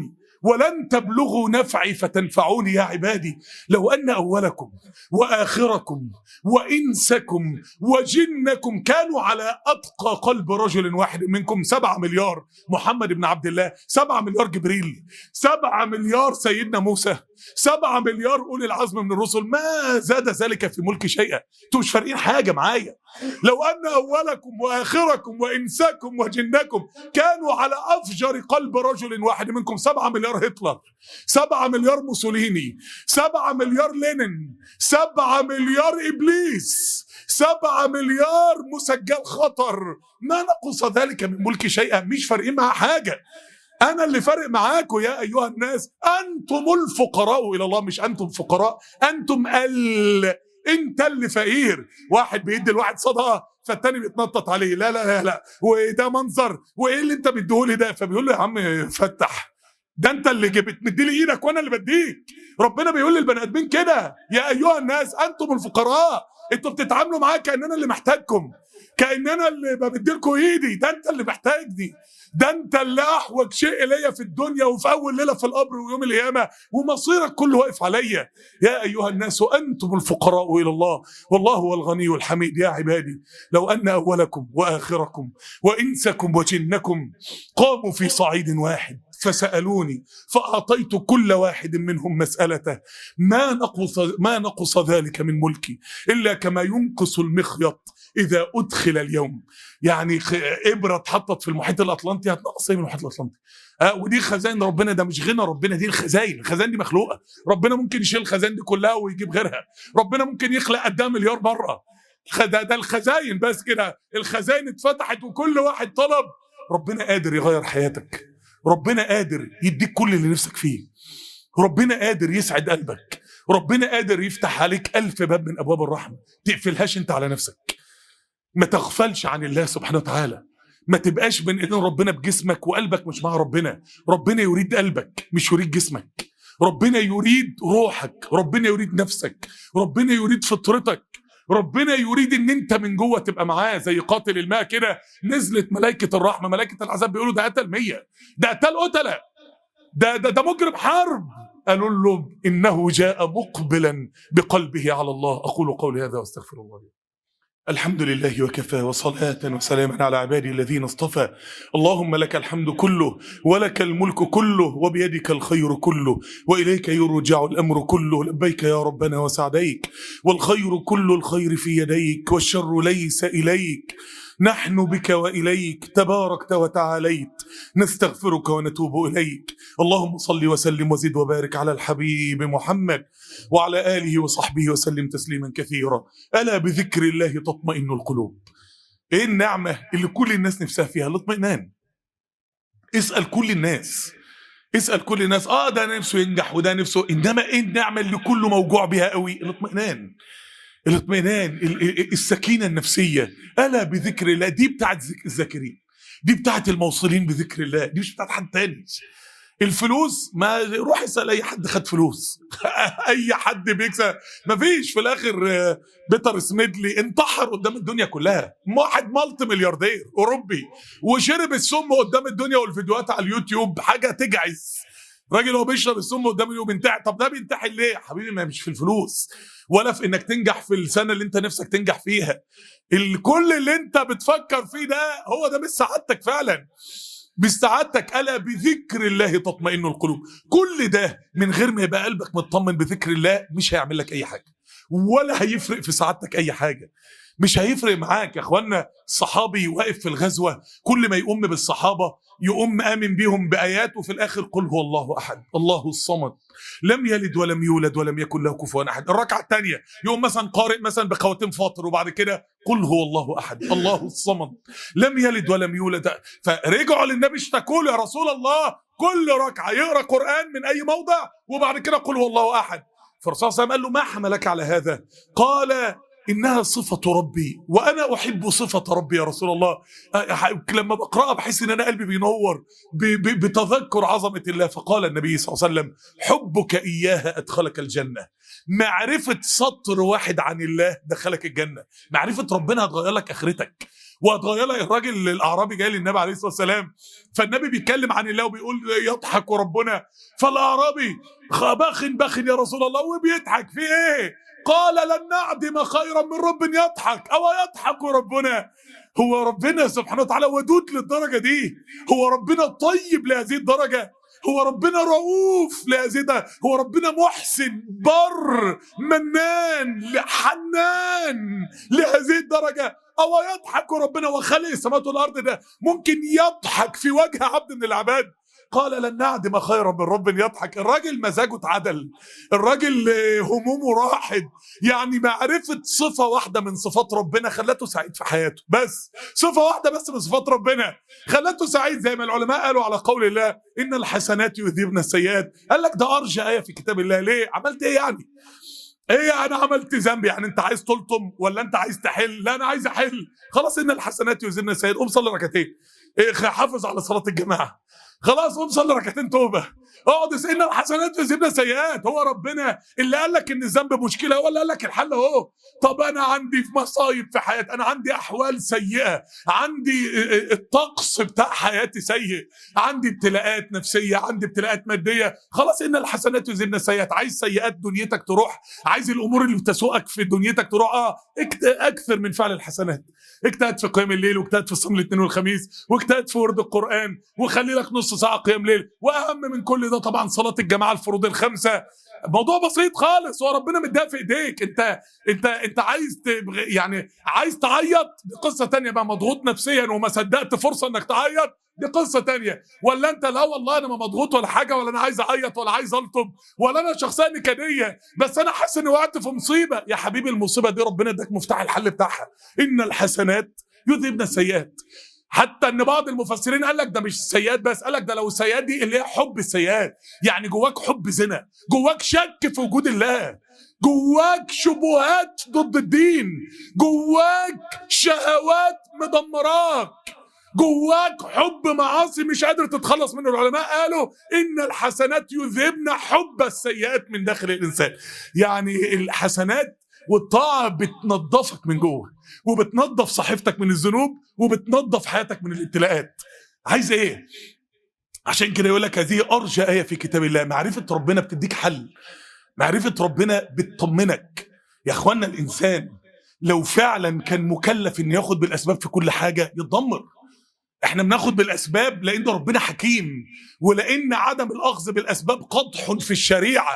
ولن تبلغوا نفعي فتنفعوني يا عبادي. لو أن أولكم وآخركم وإنسكم وجنكم كانوا على أتقى قلب رجل واحد منكم، 7 مليار محمد بن عبد الله، 7 مليار جبريل، 7 مليار سيدنا موسى، 7 مليار أولي العزم من الرسل، ما زاد ذلك في ملك شيئا. انتوا مش فارقين حاجة معايا. لو أن أولكم وآخركم وإنسكم وجنكم كانوا على أفجر قلب رجل واحد منكم، 7 مليار هتلر، 7 مليار موسوليني، 7 مليار لينين، 7 مليار إبليس، 7 مليار مسجل خطر، ما نقص ذلك من ملك شيئا. مش فارقين مع حاجة. أنا اللي فارق معاكم يا أيها الناس. أنتم الفقراء إلى الله، مش أنتم فقراء، أنتم أنت اللي فقير. واحد بيدي الواحد صدقة فالتاني بيتنطط عليه، لا لا لا لا، وده منظر، وإيه اللي أنت بتديهولي ده؟ فبيقول له يا عم فتح، ده أنت اللي بتمدي لي إيدك وأنا اللي بديك. ربنا بيقول للبني آدمين كده، يا أيها الناس أنتم الفقراء. أنتوا بتتعاملوا معايا كأن أنا اللي محتاجكم، كأن أنا اللي بمدي لكم إيدي، ده أنت اللي محتاجني، ده انت اللي احوج شيء الي في الدنيا وفي اول ليله في القبر ويوم القيامه، ومصيرك كله واقف عليا. يا ايها الناس انتم الفقراء الى الله والله هو الغني الحميد. يا عبادي لو ان اولكم واخركم وانسكم وجنكم قاموا في صعيد واحد فسالوني فاعطيت كل واحد منهم مسالته ما نقص ذلك من ملكي الا كما ينقص المخيط اذا ادخل اليوم. يعني ابره اتحطت في المحيط الاطلنطي هتنقص من المحيط الاطلنطي. ودي خزائن ربنا، ده مش غنى ربنا، دي الخزائن دي مخلوقه. ربنا ممكن يشيل الخزائن دي كلها ويجيب غيرها. ربنا ممكن يخلق قدها مليار مره. ده الخزائن بس كده، الخزائن اتفتحت وكل واحد طلب. ربنا قادر يغير حياتك، ربنا قادر يديك كل اللي نفسك فيه، ربنا قادر يسعد قلبك، ربنا قادر يفتح عليك 1000 باب من ابواب الرحمه. تقفلهاش انت على نفسك. ما تغفلش عن الله سبحانه وتعالى. ما تبقاش بين ايدين ربنا بجسمك وقلبك مش مع ربنا. ربنا يريد قلبك مش يريد جسمك. ربنا يريد روحك، ربنا يريد نفسك، ربنا يريد فطرتك، ربنا يريد ان انت من جوه تبقى معاه. زي قاتل الماء كده، نزلت ملائكه الرحمه ملائكه العذاب بيقولوا ده قتل 100، ده قتل قتله، ده مجرم حرب. قالوا له انه جاء مقبلا بقلبه على الله. اقول قولي هذا واستغفر الله لي. الحمد لله وكفى وصلاة وسلاما على عبادي الذين اصطفى. اللهم لك الحمد كله ولك الملك كله وبيدك الخير كله وإليك يرجع الأمر كله. لبيك يا ربنا وسعديك، والخير كل الخير في يديك والشر ليس إليك. نحن بك وإليك تباركت وتعاليت، نستغفرك ونتوب إليك. اللهم صل وسلم وزد وبارك على الحبيب محمد وعلى آله وصحبه وسلم تسليما كثيرا. ألا بذكر الله تطمئن القلوب. إيه النعمة اللي كل الناس نفسها فيها؟ الاطمئنان. اسأل كل الناس، اسأل كل الناس، ده نفسه ينجح وده نفسه، إنما إيه النعمة اللي كله موجوع بها قوي؟ الاطمئنان. الاطمئنان، السكينة النفسية. ألا بذكر الله، دي بتاعت الذاكرين، دي بتاعت الموصلين بذكر الله، دي مش بتاعت حد تاني. الفلوس، ما روح اسأل أي حد خد فلوس أي حد بيكسب، ما فيش في الآخر. بيتر سميدلي انتحر قدام الدنيا كلها، واحد مالتي ملياردير أوروبي وشرب السم قدام الدنيا، والفيديوهات على اليوتيوب حاجة تجعز. راجل هو بيشرب السم قدام اليوم بينتحر. طب ده بينتحر ليه؟ حبيبي ما مش في الفلوس ولا في انك تنجح في السنه اللي انت نفسك تنجح فيها. كل اللي انت بتفكر فيه ده هو ده مش سعادتك فعلا، مش سعادتك. الا بذكر الله تطمئن القلوب. كل ده من غير ما يبقى قلبك مطمن بذكر الله مش هيعمل لك اي حاجه، ولا هيفرق في سعادتك اي حاجه. مش هيفرق معاك يا اخوانا. الصحابي واقف في الغزوه، كل ما يقوم بالصحابه يقوم آمن بيهم بآيات، وفي الآخر قل هو الله أحد الله الصمد لم يلد ولم يولد ولم يكن له كفوا أحد. الركعة الثانية يقوم مثلا قارئ مثلا بخواتيم فاطر، وبعد كده قل هو الله أحد الله الصمد لم يلد ولم يولد. فرجعوا للنبي اشتكوا له يا رسول الله كل ركعة يقرأ قرآن من أي موضع وبعد كده قل هو الله أحد. فالرسول صلى الله عليه وسلم قال له ما حملك على هذا؟ قال إنها صفة ربي وأنا أحب صفة ربي يا رسول الله. لما بقرأها بحس إن أنا قلبي بينور بتذكر عظمة الله. فقال النبي صلى الله عليه وسلم: حبك إياها أدخلك الجنة. معرفة سطر واحد عن الله دخلك الجنة. معرفة ربنا هتغير لك آخرتك وهتغير لك. الراجل الأعرابي جاي للنبي عليه الصلاة والسلام، فالنبي بيتكلم عن الله وبيقول يضحك ربنا، فالأعرابي بخ يا رسول الله، وبيضحك في إيه؟ قال: لن نعدم خيرا من رب يضحك. أو يضحك ربنا؟ هو ربنا سبحانه وتعالى ودود للدرجة دي؟ هو ربنا طيب لهذه الدرجة؟ هو ربنا رؤوف لهذه؟ هو ربنا محسن بر منان حنان لهذه الدرجة؟ أو يضحك ربنا وخلق السماوات والأرض ده ممكن يضحك في وجه عبد من العباد؟ قال: لن نعدم خيرا من رب يضحك. الراجل مزاجه اتعدل، الراجل همومه راحت. يعني معرفة صفة واحدة من صفات ربنا خلته سعيد في حياته. بس صفة واحدة بس من صفات ربنا خلته سعيد، زي ما العلماء قالوا على قول الله: إن الحسنات يذهبن السيئات. قال لك ده أرجى آية في كتاب الله. ليه؟ عملت إيه يعني؟ ايه انا عملت ذنب يعني؟ انت عايز تلطم ولا انت عايز تحل؟ لا انا عايز احل. خلاص، ان الحسنات يذهبن السيئات. قوم صلي ركعتين. حافظ على صلاة الجماعة. خلاص قوم صلي ركعتين توبة. اقعد ان الحسنات يذهبن السيئات. هو ربنا اللي قال لك ان الذنب مشكلة ولا قال لك الحل اهو؟ طب انا عندي مصايب في حياتي، انا عندي احوال سيئة، عندي الطقس بتاع حياتي سيء، عندي ابتلاءات نفسية، عندي ابتلاءات مادية. خلاص ان الحسنات يذهبن السيئات. عايز سيئات دنيتك تروح؟ عايز الامور اللي بتسوقك في دنيتك تروح؟ اكثر من فعل الحسنات. اجتهد في قيام الليل، واجتهد في صوم الاثنين والخميس، واجتهد في ورد القرآن، وخلي لك نص ساعة قيام ليل. واهم من كل ده طبعا صلاة الجماعة الفروض الخمسة. موضوع بسيط خالص، هو ربنا مديها في ايديك. انت عايز يعني عايز تعيط، دي قصة تانية بقى. مضغوط نفسيا وما صدقت فرصة انك تعيط، دي قصة تانية. ولا انت لا والله انا ما مضغوط ولا حاجة، ولا انا عايز اعيط ولا عايز الطم، ولا انا شخصية نكدية، بس انا حاسس اني وقعت في مصيبة. يا حبيبي المصيبة دي ربنا اداك مفتاح الحل بتاعها. ان الحسنات يذهبن السيئات. حتى ان بعض المفسرين قال لك ده مش السيئات بس، قال لك ده لو السيئات دي اللي هي حب السيئات، يعني جواك حب زنا، جواك شك في وجود الله، جواك شبهات ضد الدين، جواك شهوات مدمراك، جواك حب معاصي مش قادر تتخلص منه. العلماء قالوا ان الحسنات يذهبن حب السيئات من داخل الانسان. يعني الحسنات والطاعة بتنظفك من جوه، وبتنظف صحيفتك من الذنوب، وبتنظف حياتك من الابتلاءات. عايز ايه؟ عشان كده يقول لك هذه ارجى آية في كتاب الله. معرفة ربنا بتديك حل، معرفة ربنا بتطمنك. يا اخوانا الانسان لو فعلا كان مكلف ان ياخد بالاسباب في كل حاجة يتدمر. احنا بناخد بالاسباب لان ربنا حكيم، ولان عدم الاخذ بالاسباب قدح في الشريعة،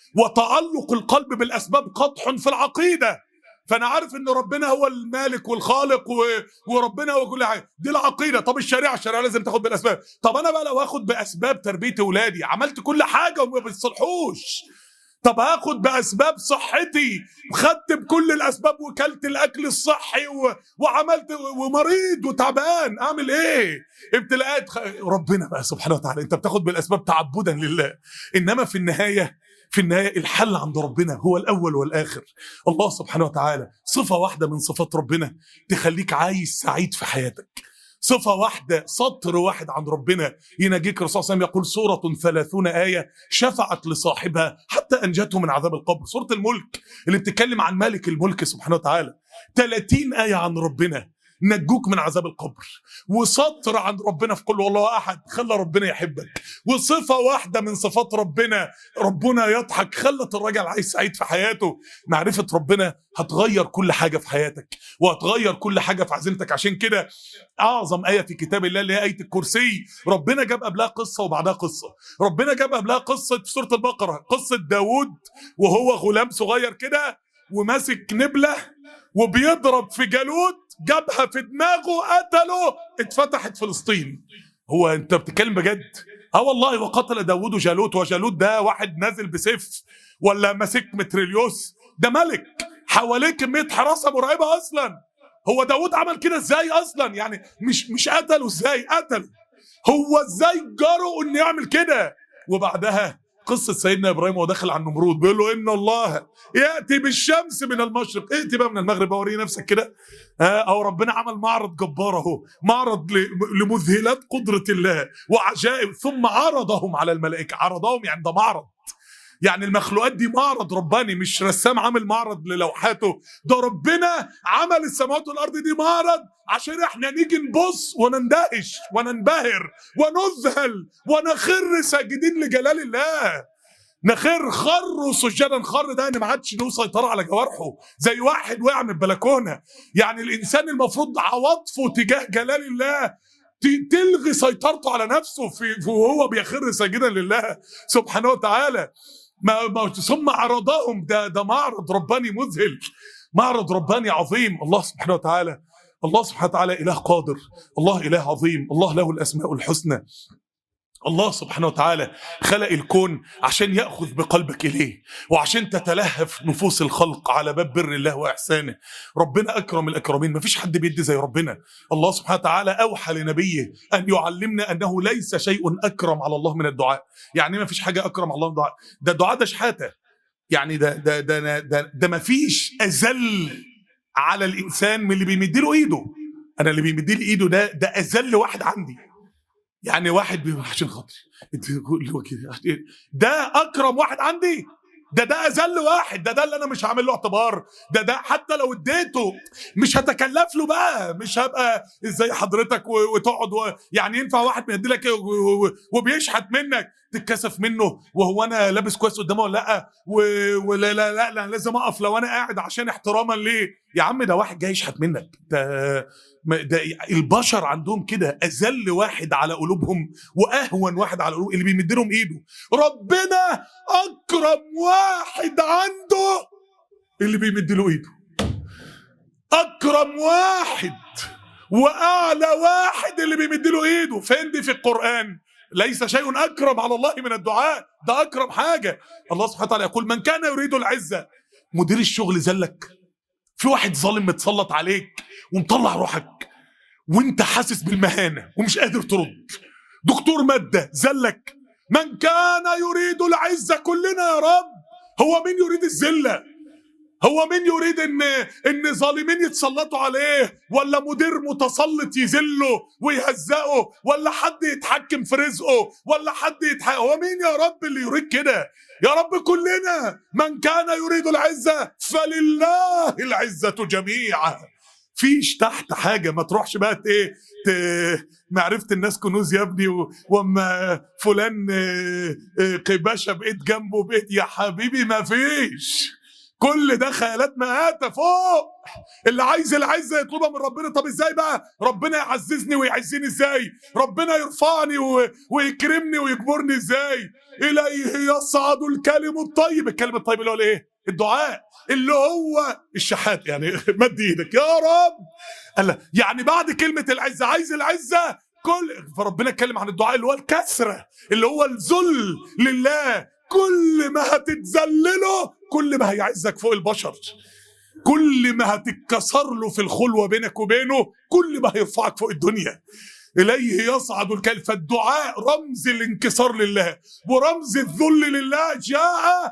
وتعلق القلب بالأسباب قدح في العقيدة. فأنا عارف إن ربنا هو المالك والخالق وربنا هو كل حاجة، دي العقيدة. طب الشريعة لازم تاخد بالأسباب. طب أنا بقى لو هاخد بأسباب تربية أولادي، عملت كل حاجة وما بيصلحوش، طب هاخد بأسباب صحتي، خدت بكل الأسباب وكلت الأكل الصحي وعملت ومريض وتعبان، أعمل إيه؟ ابتلاءات ربنا بقى سبحانه وتعالى. أنت بتاخد بالأسباب تعبدا لله، إنما في النهاية الحل عند ربنا هو الأول والآخر. الله سبحانه وتعالى صفة واحدة من صفات ربنا تخليك عايش سعيد في حياتك. صفة واحدة، سطر واحد عن ربنا ينجيك. الرسول صلى الله عليه وسلم يقول: سورة 30 آية شفعت لصاحبها حتى أنجته من عذاب القبر. سورة الملك اللي بتتكلم عن مالك الملك سبحانه وتعالى، 30 آية عن ربنا نجوك من عذاب القبر، وسطر عن ربنا في قل هو الله احد خلى ربنا يحبك، وصفه واحده من صفات ربنا يضحك خلت الراجل عايز سعيد في حياته. معرفه ربنا هتغير كل حاجه في حياتك، وهتغير كل حاجه في عزيمتك. عشان كده اعظم ايه في كتاب الله اللي هي ايه الكرسي، ربنا جاب قبلها قصه وبعدها قصه. ربنا جاب قبلها قصه في سوره البقره، قصه داود وهو غلام صغير كده وماسك نبله وبيضرب في جالوت، جابها في دماغه قتله، اتفتحت فلسطين. هو انت بتتكلم بجد؟ والله. وقتل داود جالوت، وجالوت ده واحد نازل بسيف ولا ماسك متريليوس، ده ملك حواليه كمية حراسة مرعبة اصلا. هو داود عمل كده ازاي اصلا؟ يعني مش قتله ازاي؟ قتله هو ازاي؟ جرؤ انه يعمل كده؟ وبعدها قصة سيدنا إبراهيم وهو داخل على النمرود بيقول له إن الله يأتي بالشمس من المشرق، ائتي بقى من المغرب، أوري نفسك كده. أو ربنا عمل معرض جبار أهو، معرض لمذهلات قدرة الله وعجائب، ثم عرضهم على الملائكة. عرضهم يعني ده معرض، يعني المخلوقات دي معرض رباني، مش رسام عامل معرض للوحاته، ده ربنا عمل السماوات والارض دي معرض عشان احنا نيجي نبص ونندهش وننبهر ونذهل ونخر ساجدين لجلال الله. خروا سجدا. خر ده ان ما عادش له سيطره على جوارحه، زي واحد وقع من البلكونه. يعني الانسان المفروض عواطفه تجاه جلال الله تلغي سيطرته على نفسه وهو بيخر ساجدا لله سبحانه وتعالى. ثم عرضهم، ده معرض رباني مذهل، معرض رباني عظيم. الله سبحانه وتعالى إله قادر، الله إله عظيم، الله له الأسماء الحسنى. الله سبحانه وتعالى خلق الكون عشان يأخذ بقلبك إليه، وعشان تتلهف نفوس الخلق على باب بر الله وإحسانه. ربنا أكرم الأكرمين، مفيش حد بيدي زي ربنا. الله سبحانه وتعالى أوحى لنبيه أن يعلمنا أنه ليس شيء أكرم على الله من الدعاء. يعني مفيش حاجة أكرم على الله من الدعاء. ده الدعاء ده شحاتة، يعني ده مفيش أذل على الإنسان من اللي بيمديله إيده. أنا اللي بيمديله إيده ده أذل واحد عندي. يعني واحد عشان خاطري ده اكرم واحد عندي، ده اذل واحد، ده اللي انا مش هعمل له اعتبار. ده حتى لو اديته مش هتكلف له بقى، مش هبقى ازاي حضرتك وتقعد يعني ينفع واحد بيدي لك وبيشحت منك تتكسف منه وهو انا لابس كويس قدامه ولا لا، ولا لا لازم اقف لو انا قاعد عشان احتراما ليه؟ يا عم ده واحد جاي يشحت منك. ده البشر عندهم كده، اذل واحد على قلوبهم واهون واحد على قلوبهم اللي بيمد لهم ايده. ربنا اكرم واحد عنده اللي بيمد له ايده، اكرم واحد واعلى واحد اللي بيمد له ايده. فين دي في القرآن؟ ليس شيء اكرم على الله من الدعاء، ده اكرم حاجه. الله سبحانه وتعالى يقول من كان يريد العزه. مدير الشغل زلك، في واحد ظالم متسلط عليك ومطلع روحك وانت حاسس بالمهانه ومش قادر ترد. دكتور ماده زلك. من كان يريد العزه، كلنا يا رب. هو مين يريد الذله؟ هو مين يريد ان ظالمين يتسلطوا عليه، ولا مدير متسلط يذله ويهزقه، ولا حد يتحكم في رزقه، ولا حد هو مين يا رب اللي يريد كده؟ يا رب كلنا. من كان يريد العزة فلله العزة جميعا. فيش تحت حاجة، ما تروحش بقى معرفة الناس كنوز يا ابني، وما فلان قباشة بقيت جنبه بقيت، يا حبيبي ما فيش. كل ده خيالات مآتة فوق. اللي عايز العزة يطلبها من ربنا. طب ازاي بقى ربنا يعززني ويعزني؟ ازاي ربنا يرفعني ويكرمني ويكبرني؟ ازاي؟ إليه يصعد الكلم الطيب. الكلم الطيب اللي هو الايه؟ الدعاء، اللي هو الشحات. يعني مد ايدك يا رب. الله، يعني بعد كلمة العزة عايز العزة فربنا اتكلم عن الدعاء اللي هو الكسرة، اللي هو الذل لله. كل ما هتتذلله كل ما هيعزك فوق البشر، كل ما هتتكسر له في الخلوة بينك وبينه كل ما هيرفعك فوق الدنيا. إليه يصعد الكلم. فالدعاء رمز الانكسار لله ورمز الذل لله، جاء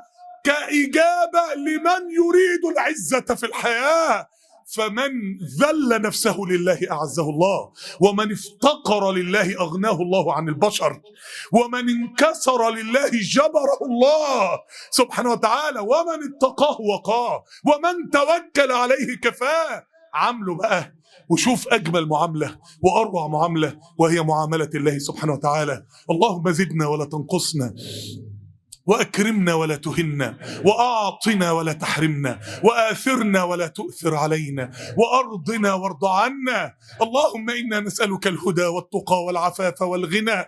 كإجابة لمن يريد العزة في الحياة. فمن ذل نفسه لله أعزه الله، ومن افتقر لله أغناه الله عن البشر، ومن انكسر لله جبره الله سبحانه وتعالى، ومن اتقاه وقاه، ومن توكل عليه كفاه. عامله بقى وشوف أجمل معاملة وأروع معاملة، وهي معاملة الله سبحانه وتعالى. اللهم زدنا ولا تنقصنا، وأكرمنا ولا تهنا، وأعطنا ولا تحرمنا، وآثرنا ولا تؤثر علينا، وأرضنا وارض عنا. اللهم إنا نسألك الهدى والتقى والعفاف والغنى.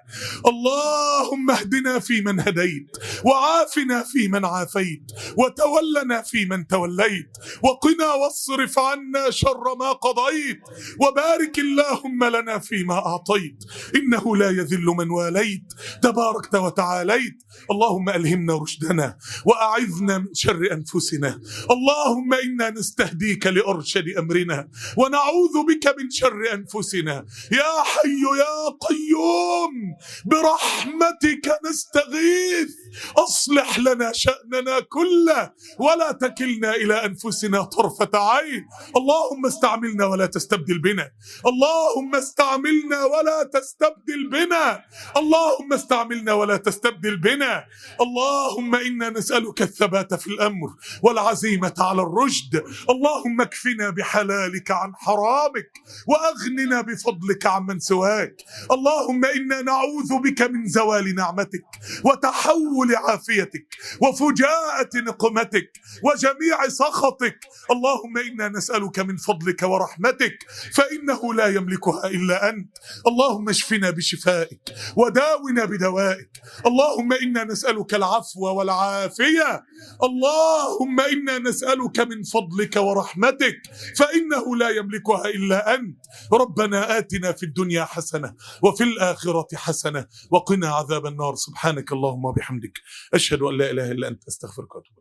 اللهم اهدنا فيمن هديت، وعافنا فيمن عافيت، وتولنا فيمن توليت، وقنا واصرف عنا شر ما قضيت، وبارك اللهم لنا فيما أعطيت، إنه لا يذل من واليت تباركت وتعاليت. اللهم ألهمنا رشدنا وأعذنا من شر أنفسنا. اللهم إنا نستهديك لأرشد أمرنا، ونعوذ بك من شر أنفسنا. يا حي يا قيوم برحمتك نستغيث، أصلح لنا شأننا كله ولا تكلنا إلى أنفسنا طرفة عين. اللهم استعملنا ولا تستبدل بنا، اللهم استعملنا ولا تستبدل بنا، اللهم استعملنا ولا تستبدل بنا. اللهم إنا نسألك الثبات في الأمر والعزيمة على الرشد. اللهم اكفنا بحلالك عن حرامك وأغننا بفضلك عمن سواك. اللهم إنا نعوذ بك من زوال نعمتك وتحول عافيتك وفجاءة نقمتك وجميع سخطك. اللهم إنا نسألك من فضلك ورحمتك فإنه لا يملكها إلا أنت. اللهم اشفنا بشفائك وداونا بدوائك. اللهم إنا نسألك العفو والعافية. اللهم إنا نسألك من فضلك ورحمتك فإنه لا يملكها إلا أنت. ربنا آتنا في الدنيا حسنة وفي الآخرة حسنة وقنا عذاب النار. سبحانك اللهم وبحمدك أشهد أن لا إله إلا أنت أستغفرك وأتوب إليك.